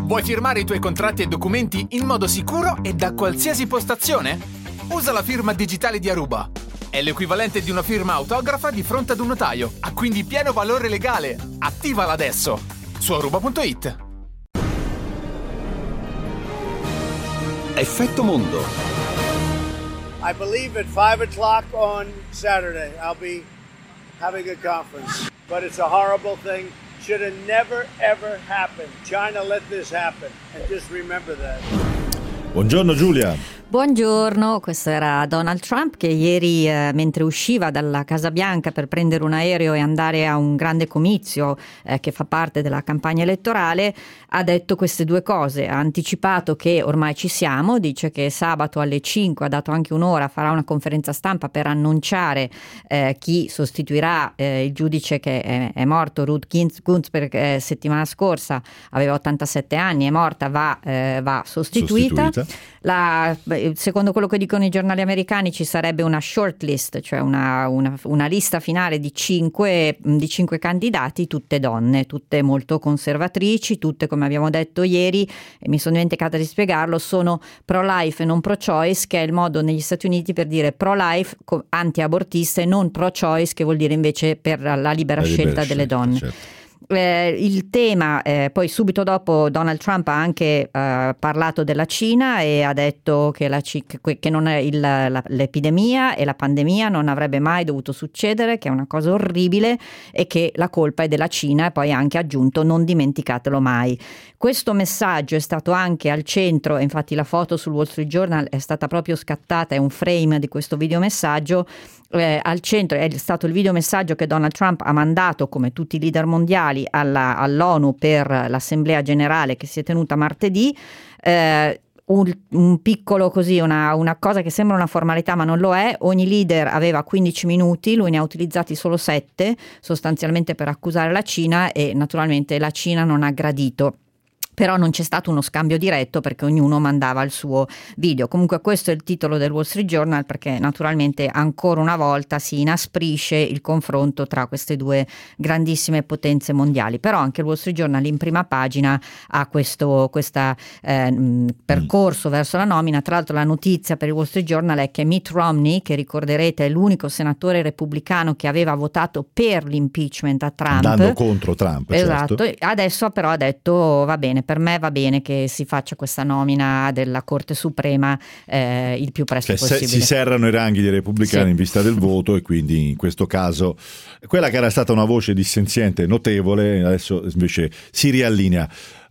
Vuoi firmare i tuoi contratti e documenti in modo sicuro e da qualsiasi postazione? Usa la firma digitale di Aruba. È l'equivalente di una firma autografa di fronte ad un notaio. Ha quindi pieno valore legale. Attivala adesso su aruba.it. Effetto Mondo. I believe at 5 o'clock on Saturday I'll be having a conference. But it's a horrible thing. Should have never ever happened. China let this happen. And just remember that. Buongiorno Giulia. Buongiorno, questo era Donald Trump che ieri mentre usciva dalla Casa Bianca per prendere un aereo e andare a un grande comizio che fa parte della campagna elettorale ha detto queste due cose. Ha anticipato che ormai ci siamo, dice che sabato alle 5, ha dato anche un'ora, farà una conferenza stampa per annunciare chi sostituirà il giudice che è morto, Ruth Ginsburg, settimana scorsa, aveva 87 anni, è morta, va sostituita. Secondo quello che dicono i giornali americani ci sarebbe una shortlist, cioè una lista finale di cinque candidati, tutte donne, tutte molto conservatrici, tutte, come abbiamo detto ieri, e mi sono dimenticata di spiegarlo, sono pro-life e non pro-choice, che è il modo negli Stati Uniti per dire pro-life anti-abortista e non pro-choice, che vuol dire invece per la libera scelta delle donne. Certo. Il tema, poi subito dopo Donald Trump ha anche parlato della Cina e ha detto che non è l'epidemia e la pandemia non avrebbe mai dovuto succedere, che è una cosa orribile e che la colpa è della Cina, e poi ha anche aggiunto non dimenticatelo mai. Questo messaggio è stato anche al centro, e infatti la foto sul Wall Street Journal è stata proprio scattata, è un frame di questo videomessaggio. Al centro è stato il videomessaggio che Donald Trump ha mandato, come tutti i leader mondiali, all'ONU per l'Assemblea Generale che si è tenuta martedì. Un piccolo così, una cosa che sembra una formalità ma non lo è. Ogni leader aveva 15 minuti, lui ne ha utilizzati solo 7 sostanzialmente per accusare la Cina, e naturalmente la Cina non ha gradito. Però non c'è stato uno scambio diretto perché ognuno mandava il suo video. Comunque questo è il titolo del Wall Street Journal, perché naturalmente ancora una volta si inasprisce il confronto tra queste due grandissime potenze mondiali. Però anche il Wall Street Journal in prima pagina ha questo percorso verso la nomina. Tra l'altro la notizia per il Wall Street Journal è che Mitt Romney, che ricorderete è l'unico senatore repubblicano che aveva votato per l'impeachment a Trump, andando contro Trump, esatto, certo. Adesso però ha detto va bene, per me va bene che si faccia questa nomina della Corte Suprema il più presto possibile. Si serrano i ranghi dei repubblicani, sì, in vista del voto, e quindi in questo caso quella che era stata una voce dissenziente notevole adesso invece si riallinea.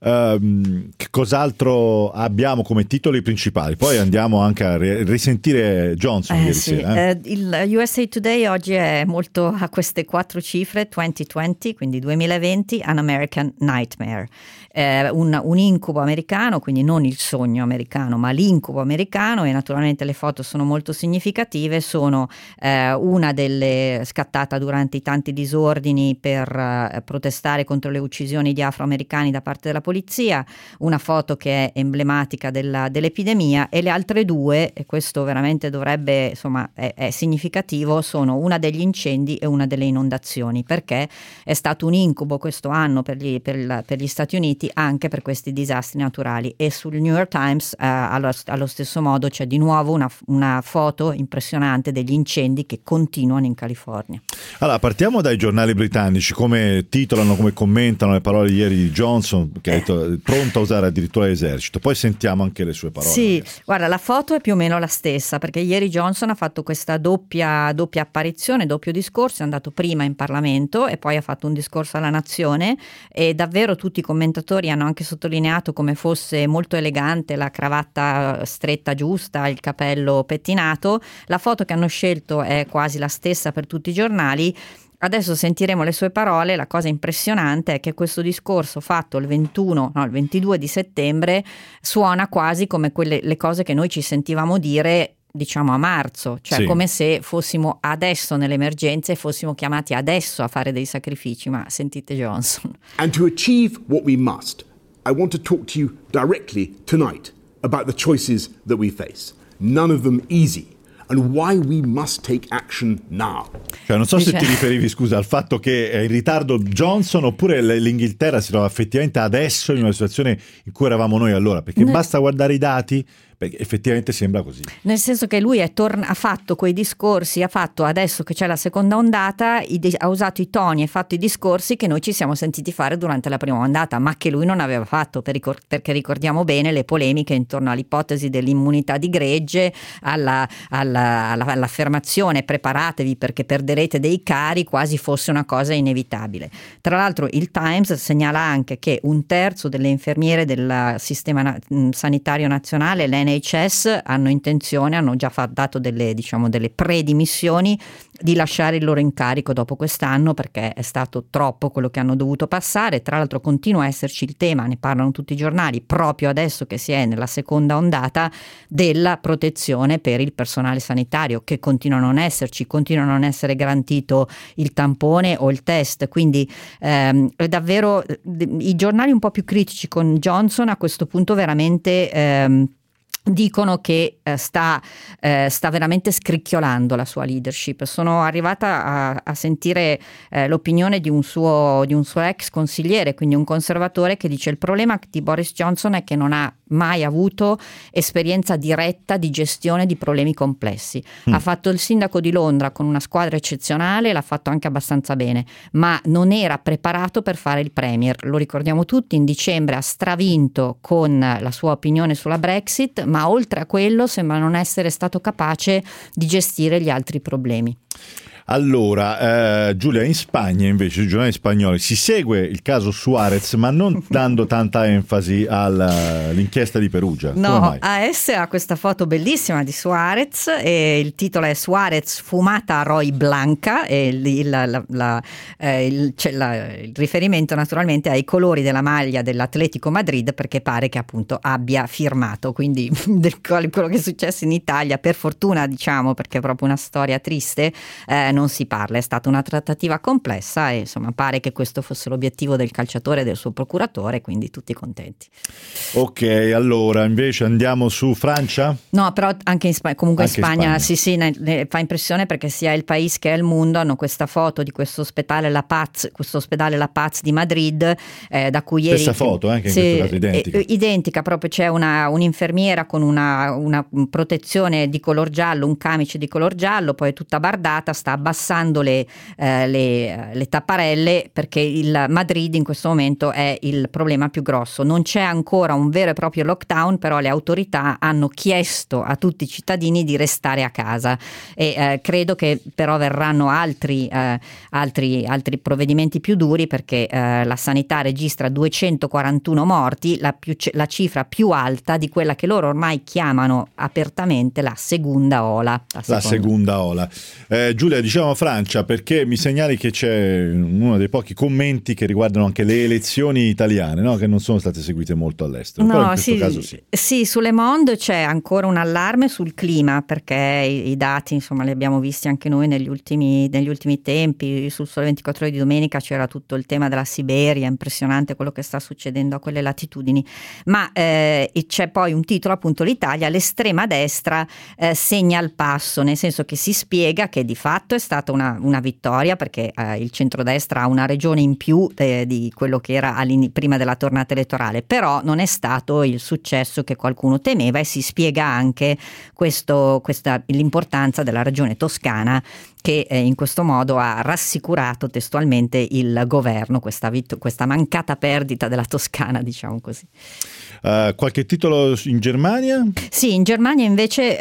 Che cos'altro abbiamo come titoli principali? Poi andiamo anche a risentire Johnson ieri sera. Il USA Today oggi è molto a queste 4 cifre: 2020, quindi 2020, An American Nightmare, un incubo americano, quindi non il sogno americano ma l'incubo americano. E naturalmente le foto sono molto significative. Sono una delle scattata durante i tanti disordini per protestare contro le uccisioni di afroamericani da parte della polizia, una foto che è emblematica dell'epidemia, e le altre due, e questo veramente dovrebbe, insomma, è significativo, sono una degli incendi e una delle inondazioni, perché è stato un incubo questo anno per gli Stati Uniti anche per questi disastri naturali. E sul New York Times allo stesso modo c'è di nuovo una foto impressionante degli incendi che continuano in California. Allora, partiamo dai giornali britannici, come titolano, come commentano le parole ieri di Johnson, che pronto a usare addirittura l'esercito. Poi sentiamo anche le sue parole. Sì, guarda, la foto è più o meno la stessa, perché ieri Johnson ha fatto questa doppia apparizione, doppio discorso. È andato prima in Parlamento e poi ha fatto un discorso alla nazione, e davvero tutti i commentatori hanno anche sottolineato come fosse molto elegante la cravatta stretta giusta, il capello pettinato. La foto che hanno scelto è quasi la stessa per tutti i giornali. Adesso sentiremo le sue parole. La cosa impressionante è che questo discorso fatto il 22 di settembre suona quasi come le cose che noi ci sentivamo dire, diciamo, a marzo, cioè sì, come se fossimo adesso nell'emergenza e fossimo chiamati adesso a fare dei sacrifici. Ma sentite Johnson. And to achieve what we must, I want to talk to you directly tonight about the choices that we face. None of them easy. and why we must take action now. Cioè, non so se ti riferivi, scusa, al fatto che è in ritardo Johnson oppure l'Inghilterra si trova effettivamente adesso in una situazione in cui eravamo noi allora, perché basta guardare i dati, perché effettivamente sembra così. Nel senso che lui ha fatto quei discorsi, ha fatto adesso che c'è la seconda ondata, ha usato i toni e fatto i discorsi che noi ci siamo sentiti fare durante la prima ondata, ma che lui non aveva fatto, perché ricordiamo bene le polemiche intorno all'ipotesi dell'immunità di gregge, all'affermazione preparatevi perché perderete dei cari, quasi fosse una cosa inevitabile. Tra l'altro il Times segnala anche che 1/3 delle infermiere del sistema sanitario nazionale, l'NHS, hanno già dato delle predimissioni di lasciare il loro incarico dopo quest'anno, perché è stato troppo quello che hanno dovuto passare. Tra l'altro continua a esserci il tema, ne parlano tutti i giornali, proprio adesso che si è nella seconda ondata, della protezione per il personale sanitario, che continua a non esserci, continua a non essere garantito il tampone o il test, quindi davvero i giornali un po' più critici con Johnson a questo punto veramente dicono che sta veramente scricchiolando la sua leadership. Sono arrivata a sentire l'opinione di un suo ex consigliere, quindi un conservatore, che dice: il problema di Boris Johnson è che non ha mai avuto esperienza diretta di gestione di problemi complessi. Ha fatto il sindaco di Londra con una squadra eccezionale, l'ha fatto anche abbastanza bene, ma non era preparato per fare il premier. Lo ricordiamo tutti, in dicembre ha stravinto con la sua opinione sulla Brexit, ma oltre a quello sembra non essere stato capace di gestire gli altri problemi. Allora, Giulia, in Spagna invece, i giornali spagnoli, si segue il caso Suarez, ma non dando tanta enfasi all'inchiesta di Perugia. No, AS ha questa foto bellissima di Suarez e il titolo è Suarez fumata a Roy Blanca, e il riferimento naturalmente ai colori della maglia dell'Atletico Madrid, perché pare che appunto abbia firmato, quindi quello che è successo in Italia, per fortuna diciamo, perché è proprio una storia triste, non si parla. È stata una trattativa complessa e insomma pare che questo fosse l'obiettivo del calciatore e del suo procuratore, quindi tutti contenti. Ok, allora invece andiamo su Francia? No, però anche in Spagna, comunque anche in Spagna. Sì, fa impressione, perché sia il País che il Mundo hanno questa foto di questo ospedale La Paz di Madrid, da cui ieri... Stessa foto, anche in questo caso identica. Identica, proprio c'è un'infermiera con una protezione di color giallo, un camice di color giallo, poi è tutta bardata, sta abbassando le tapparelle, perché il Madrid in questo momento è il problema più grosso. Non c'è ancora un vero e proprio lockdown, però le autorità hanno chiesto a tutti i cittadini di restare a casa e credo che però verranno altri provvedimenti più duri, perché la sanità registra 241 morti, la cifra più alta di quella che loro ormai chiamano apertamente la seconda ola. La seconda ola. Giulia, diciamo Francia, perché mi segnali che c'è uno dei pochi commenti che riguardano anche le elezioni italiane, no? Che non sono state seguite molto all'estero, però in questo caso sì. Sì, su Le Monde c'è ancora un allarme sul clima, perché i dati insomma li abbiamo visti anche noi negli ultimi tempi. Sul Sole 24 Ore di domenica c'era tutto il tema della Siberia, impressionante quello che sta succedendo a quelle latitudini, ma c'è poi un titolo, appunto, l'Italia, l'estrema destra segna il passo, nel senso che si spiega che di fatto è stata una vittoria, perché il centrodestra ha una regione in più di quello che era prima della tornata elettorale, però non è stato il successo che qualcuno temeva, e si spiega anche l'importanza della regione toscana, che in questo modo ha rassicurato testualmente il governo, questa mancata perdita della Toscana, diciamo così. Qualche titolo in Germania? Sì, in Germania invece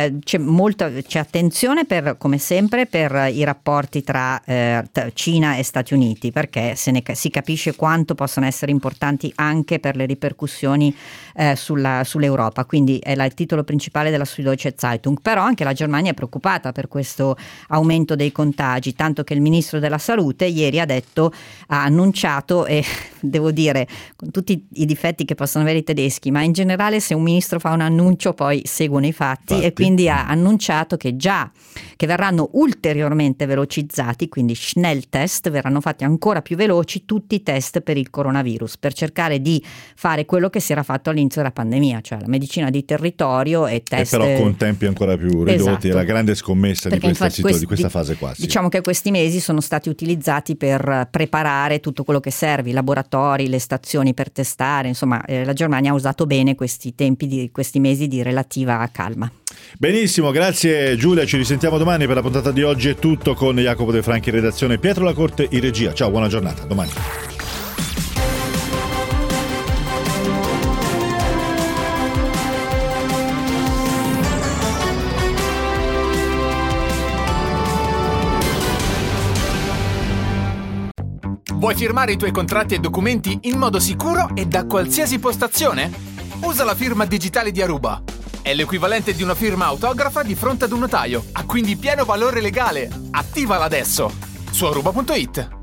c'è attenzione, come sempre, per i rapporti tra Cina e Stati Uniti, perché si capisce quanto possono essere importanti anche per le ripercussioni sull'Europa, quindi è il titolo principale della Süddeutsche Zeitung. Però anche la Germania è preoccupata per questo aumento dei contagi, tanto che il ministro della salute ieri ha annunciato, e devo dire con tutti i difetti che possono avere i tedeschi, ma in generale se un ministro fa un annuncio poi seguono i fatti. E quindi ha annunciato che verranno ulteriormente velocizzati, quindi Schnelltest, verranno fatti ancora più veloci tutti i test per il coronavirus, per cercare di fare quello che si era fatto all'inizio della pandemia, cioè la medicina di territorio e test. E però con tempi ancora più ridotti, esatto. È la grande scommessa di questa fase qua. Sì. Diciamo che questi mesi sono stati utilizzati per preparare tutto quello che serve, i laboratori, le stazioni per testare, insomma la Germania ha usato bene questi mesi di relativa calma. Benissimo, grazie Giulia, ci risentiamo domani. Per la puntata di oggi è tutto, con Jacopo De Franchi in redazione, Pietro La Corte in regia. Ciao, buona giornata, domani. Vuoi firmare i tuoi contratti e documenti in modo sicuro e da qualsiasi postazione? Usa la firma digitale di Aruba. È l'equivalente di una firma autografa di fronte ad un notaio, ha quindi pieno valore legale. Attivala adesso su aruba.it.